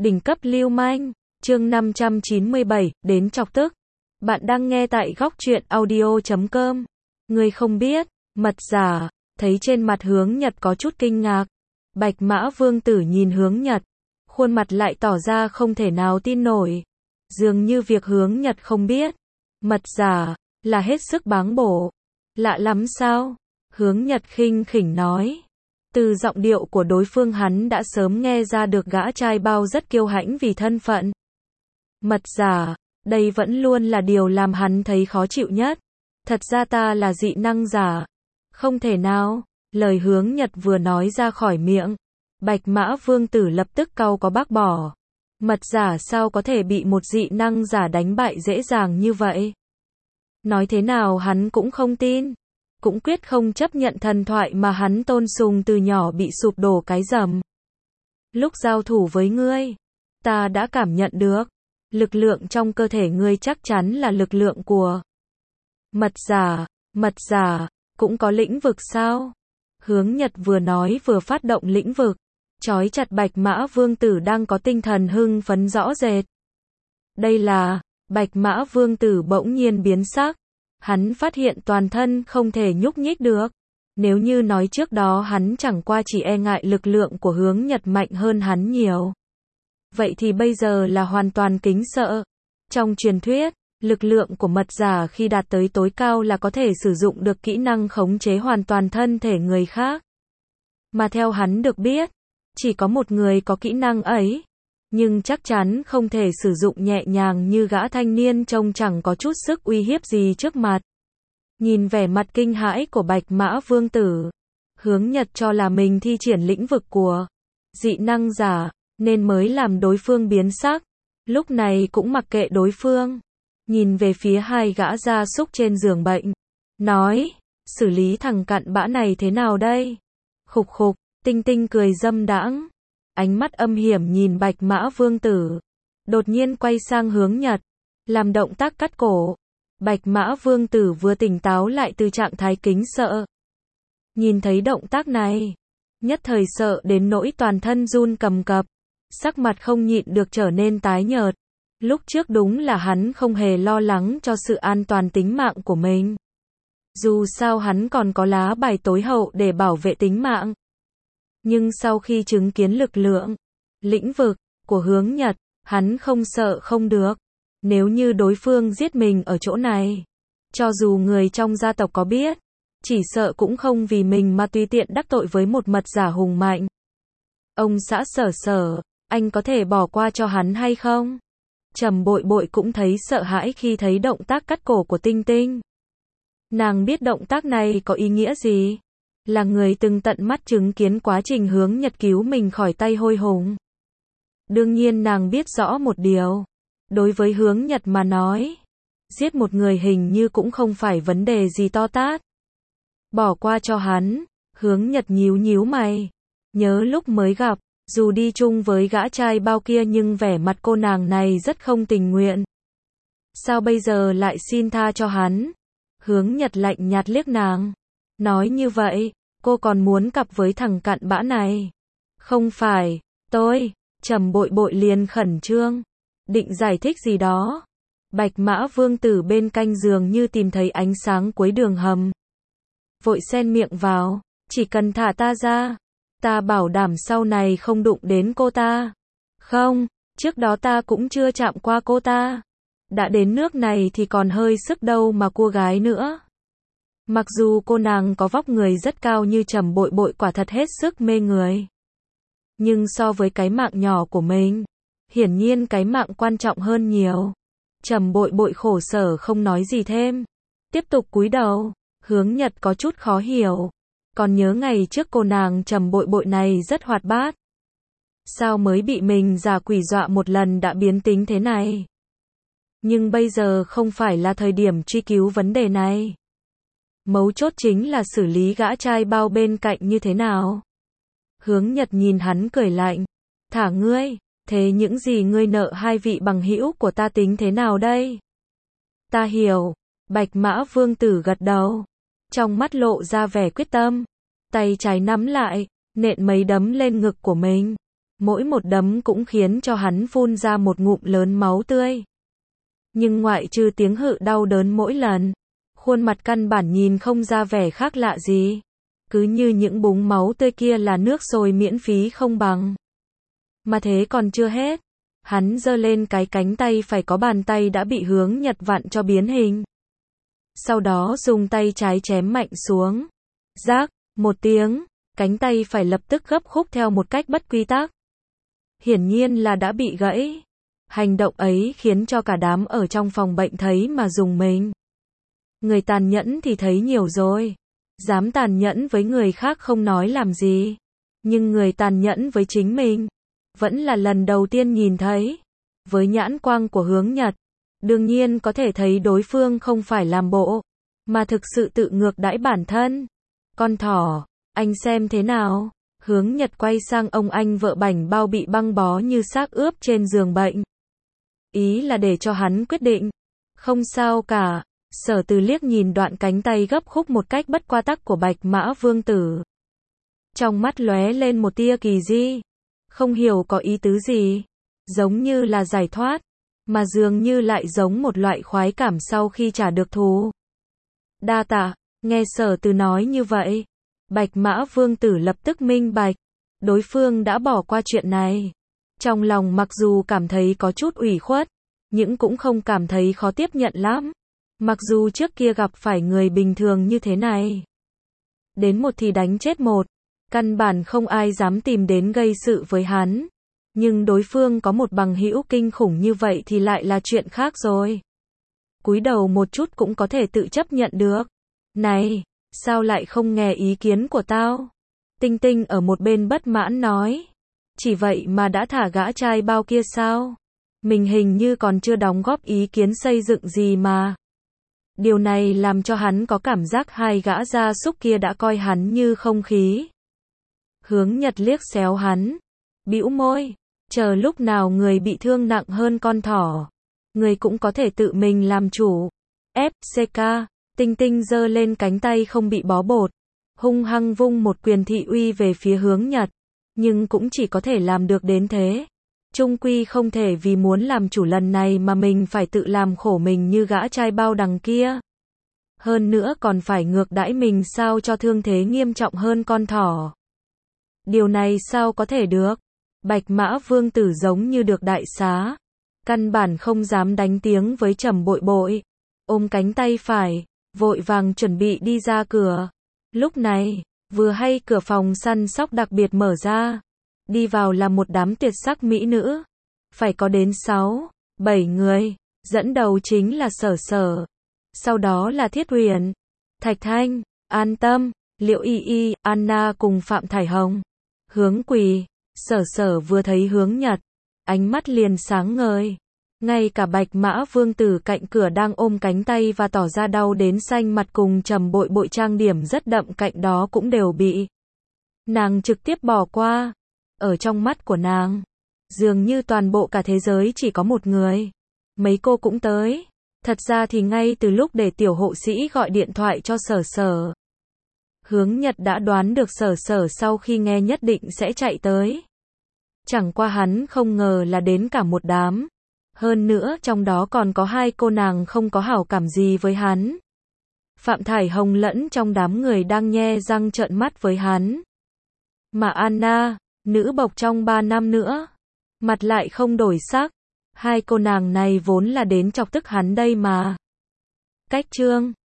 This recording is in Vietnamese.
Đỉnh cấp lưu manh, chương 597, đến chọc tức. Bạn đang nghe tại góc truyện audio.com. Ngươi không biết, mật giả, thấy trên mặt Hướng Nhật có chút kinh ngạc. Bạch Mã Vương Tử nhìn Hướng Nhật, khuôn mặt lại tỏ ra không thể nào tin nổi. Dường như việc Hướng Nhật không biết, mật giả, là hết sức báng bổ. Lạ lắm sao? Hướng Nhật khinh khỉnh nói. Từ giọng điệu của đối phương hắn đã sớm nghe ra được gã trai bao rất kiêu hãnh vì thân phận. Mật giả, đây vẫn luôn là điều làm hắn thấy khó chịu nhất. Thật ra ta là dị năng giả. Không thể nào, lời Hướng Nhật vừa nói ra khỏi miệng. Bạch Mã Vương Tử lập tức cau có bác bỏ. Mật giả sao có thể bị một dị năng giả đánh bại dễ dàng như vậy? Nói thế nào hắn cũng không tin. Cũng quyết không chấp nhận thần thoại mà hắn tôn sùng từ nhỏ bị sụp đổ cái rầm. Lúc giao thủ với ngươi, ta đã cảm nhận được, lực lượng trong cơ thể ngươi chắc chắn là lực lượng của mật giả, cũng có lĩnh vực sao? Hướng Nhật vừa nói vừa phát động lĩnh vực, trói chặt Bạch Mã Vương Tử đang có tinh thần hưng phấn rõ rệt. Đây là, Bạch Mã Vương Tử bỗng nhiên biến sắc. Hắn phát hiện toàn thân không thể nhúc nhích được. Nếu như nói trước đó hắn chẳng qua chỉ e ngại lực lượng của Hướng Nhật mạnh hơn hắn nhiều. Vậy thì bây giờ là hoàn toàn kính sợ. Trong truyền thuyết, lực lượng của mật giả khi đạt tới tối cao là có thể sử dụng được kỹ năng khống chế hoàn toàn thân thể người khác. Mà theo hắn được biết, chỉ có một người có kỹ năng ấy. Nhưng chắc chắn không thể sử dụng nhẹ nhàng như gã thanh niên trông chẳng có chút sức uy hiếp gì trước mặt. Nhìn vẻ mặt kinh hãi của Bạch Mã Vương Tử, Hướng Nhật cho là mình thi triển lĩnh vực của dị năng giả, nên mới làm đối phương biến sắc. Lúc này cũng mặc kệ đối phương, nhìn về phía hai gã gia súc trên giường bệnh, nói, xử lý thằng cặn bã này thế nào đây? Khục khục, Tinh Tinh cười dâm đãng. Ánh mắt âm hiểm nhìn Bạch Mã Vương Tử, đột nhiên quay sang Hướng Nhật, làm động tác cắt cổ. Bạch Mã Vương Tử vừa tỉnh táo lại từ trạng thái kính sợ. Nhìn thấy động tác này, nhất thời sợ đến nỗi toàn thân run cầm cập, sắc mặt không nhịn được trở nên tái nhợt. Lúc trước đúng là hắn không hề lo lắng cho sự an toàn tính mạng của mình. Dù sao hắn còn có lá bài tối hậu để bảo vệ tính mạng. Nhưng sau khi chứng kiến lực lượng, lĩnh vực của Hướng Nhật, hắn không sợ không được. Nếu như đối phương giết mình ở chỗ này, cho dù người trong gia tộc có biết, chỉ sợ cũng không vì mình mà tùy tiện đắc tội với một mật giả hùng mạnh. Ông xã Sở, anh có thể bỏ qua cho hắn hay không? Trầm Bội Bội cũng thấy sợ hãi khi thấy động tác cắt cổ của Tinh Tinh. Nàng biết động tác này có ý nghĩa gì? Là người từng tận mắt chứng kiến quá trình Hướng Nhật cứu mình khỏi tay hôi hùng. Đương nhiên nàng biết rõ một điều. Đối với Hướng Nhật mà nói, giết một người hình như cũng không phải vấn đề gì to tát. Bỏ qua cho hắn, Hướng Nhật nhíu nhíu mày. Nhớ lúc mới gặp, dù đi chung với gã trai bao kia nhưng vẻ mặt cô nàng này rất không tình nguyện. Sao bây giờ lại xin tha cho hắn? Hướng Nhật lạnh nhạt liếc nàng. Nói như vậy, cô còn muốn cặp với thằng cặn bã này. Không phải, tôi, Trầm Bội Bội liền khẩn trương, định giải thích gì đó. Bạch Mã Vương Tử bên cạnh giường như tìm thấy ánh sáng cuối đường hầm. Vội xen miệng vào, chỉ cần thả ta ra, ta bảo đảm sau này không đụng đến cô ta. Không, trước đó ta cũng chưa chạm qua cô ta. Đã đến nước này thì còn hơi sức đâu mà cua gái nữa. Mặc dù cô nàng có vóc người rất cao như Trầm Bội Bội quả thật hết sức mê người. Nhưng so với cái mạng nhỏ của mình, hiển nhiên cái mạng quan trọng hơn nhiều. Trầm Bội Bội khổ sở không nói gì thêm. Tiếp tục cúi đầu, Hướng Nhật có chút khó hiểu. Còn nhớ ngày trước cô nàng Trầm Bội Bội này rất hoạt bát. Sao mới bị mình giả quỷ dọa một lần đã biến tính thế này? Nhưng bây giờ không phải là thời điểm truy cứu vấn đề này. Mấu chốt chính là xử lý gã trai bao bên cạnh như thế nào. Hướng Nhật nhìn hắn cười lạnh. Thả ngươi, thế những gì ngươi nợ hai vị bằng hữu của ta tính thế nào đây? Ta hiểu. Bạch Mã Vương Tử gật đầu. Trong mắt lộ ra vẻ quyết tâm. Tay trái nắm lại, nện mấy đấm lên ngực của mình. mỗi một đấm cũng khiến cho hắn phun ra một ngụm lớn máu tươi. Nhưng ngoại trừ tiếng hự đau đớn mỗi lần, khuôn mặt căn bản nhìn không ra vẻ khác lạ gì. Cứ như những búng máu tươi kia là nước sôi miễn phí không bằng. Mà thế còn chưa hết. Hắn giơ lên cái cánh tay phải có bàn tay đã bị Hướng Nhật vặn cho biến hình. Sau đó dùng tay trái chém mạnh xuống. Rác, một tiếng, cánh tay phải lập tức gấp khúc theo một cách bất quy tắc. Hiển nhiên là đã bị gãy. Hành động ấy khiến cho cả đám ở trong phòng bệnh thấy mà rùng mình. Người tàn nhẫn thì thấy nhiều rồi. Dám tàn nhẫn với người khác không nói làm gì. Nhưng người tàn nhẫn với chính mình, vẫn là lần đầu tiên nhìn thấy. Với nhãn quang của Hướng Nhật, đương nhiên có thể thấy đối phương không phải làm bộ, mà thực sự tự ngược đãi bản thân. Con thỏ, anh xem thế nào? Hướng Nhật quay sang ông anh vợ bảnh bao bị băng bó như xác ướp trên giường bệnh. Ý là để cho hắn quyết định. Không sao cả. Sở Từ liếc nhìn đoạn cánh tay gấp khúc một cách bất qua tắc của Bạch Mã Vương Tử. Trong mắt lóe lên một tia kỳ dị. Không hiểu có ý tứ gì. Giống như là giải thoát, mà dường như lại giống một loại khoái cảm sau khi trả được thù. Đa tạ, nghe Sở Từ nói như vậy, Bạch Mã Vương Tử lập tức minh bạch. Đối phương đã bỏ qua chuyện này. Trong lòng mặc dù cảm thấy có chút ủy khuất, nhưng cũng không cảm thấy khó tiếp nhận lắm. Mặc dù trước kia gặp phải người bình thường như thế này, đến một thì đánh chết một, căn bản không ai dám tìm đến gây sự với hắn. Nhưng đối phương có một bằng hữu kinh khủng như vậy thì lại là chuyện khác rồi. Cúi đầu một chút cũng có thể tự chấp nhận được. Này, sao lại không nghe ý kiến của tao? Tinh Tinh ở một bên bất mãn nói. Chỉ vậy mà đã thả gã trai bao kia sao? Mình hình như còn chưa đóng góp ý kiến xây dựng gì mà. Điều này làm cho hắn có cảm giác hai gã gia súc kia đã coi hắn như không khí. Hướng Nhật liếc xéo hắn, bĩu môi, chờ lúc nào người bị thương nặng hơn con thỏ, người cũng có thể tự mình làm chủ. FCK, Tinh Tinh giơ lên cánh tay không bị bó bột, hung hăng vung một quyền thị uy về phía Hướng Nhật, nhưng cũng chỉ có thể làm được đến thế. Chung quy không thể vì muốn làm chủ lần này mà mình phải tự làm khổ mình như gã trai bao đằng kia. Hơn nữa còn phải ngược đãi mình sao cho thương thế nghiêm trọng hơn con thỏ. Điều này sao có thể được? Bạch Mã Vương Tử giống như được đại xá. Căn bản không dám đánh tiếng với Trầm Bội Bội. Ôm cánh tay phải, vội vàng chuẩn bị đi ra cửa. Lúc này, vừa hay cửa phòng săn sóc đặc biệt mở ra. Đi vào là một đám tuyệt sắc mỹ nữ. Phải có đến 6, 7 người. Dẫn đầu chính là Sở Sở. Sau đó là Thiết Huyền, Thạch Thanh, An Tâm, Liệu Y Y, Anna cùng Phạm Thải Hồng. Hướng Quỳ, Sở Sở vừa thấy Hướng Nhật, ánh mắt liền sáng ngời. Ngay cả Bạch Mã Vương Tử cạnh cửa đang ôm cánh tay và tỏ ra đau đến xanh mặt cùng Trầm Bội Bội trang điểm rất đậm cạnh đó cũng đều bị nàng trực tiếp bỏ qua. Ở trong mắt của nàng, dường như toàn bộ cả thế giới chỉ có một người. Mấy cô cũng tới. Thật ra thì ngay từ lúc để tiểu hộ sĩ gọi điện thoại cho Sở Sở, Hướng Nhật đã đoán được Sở Sở sau khi nghe nhất định sẽ chạy tới. Chẳng qua hắn không ngờ là đến cả một đám. Hơn nữa trong đó còn có hai cô nàng không có hảo cảm gì với hắn. Phạm Thải Hồng lẫn trong đám người đang nhe răng trợn mắt với hắn. Mà Anna, nữ bộc trong 3 năm nữa, mặt lại không đổi sắc. Hai cô nàng này vốn là đến chọc tức hắn đây mà. Cách chương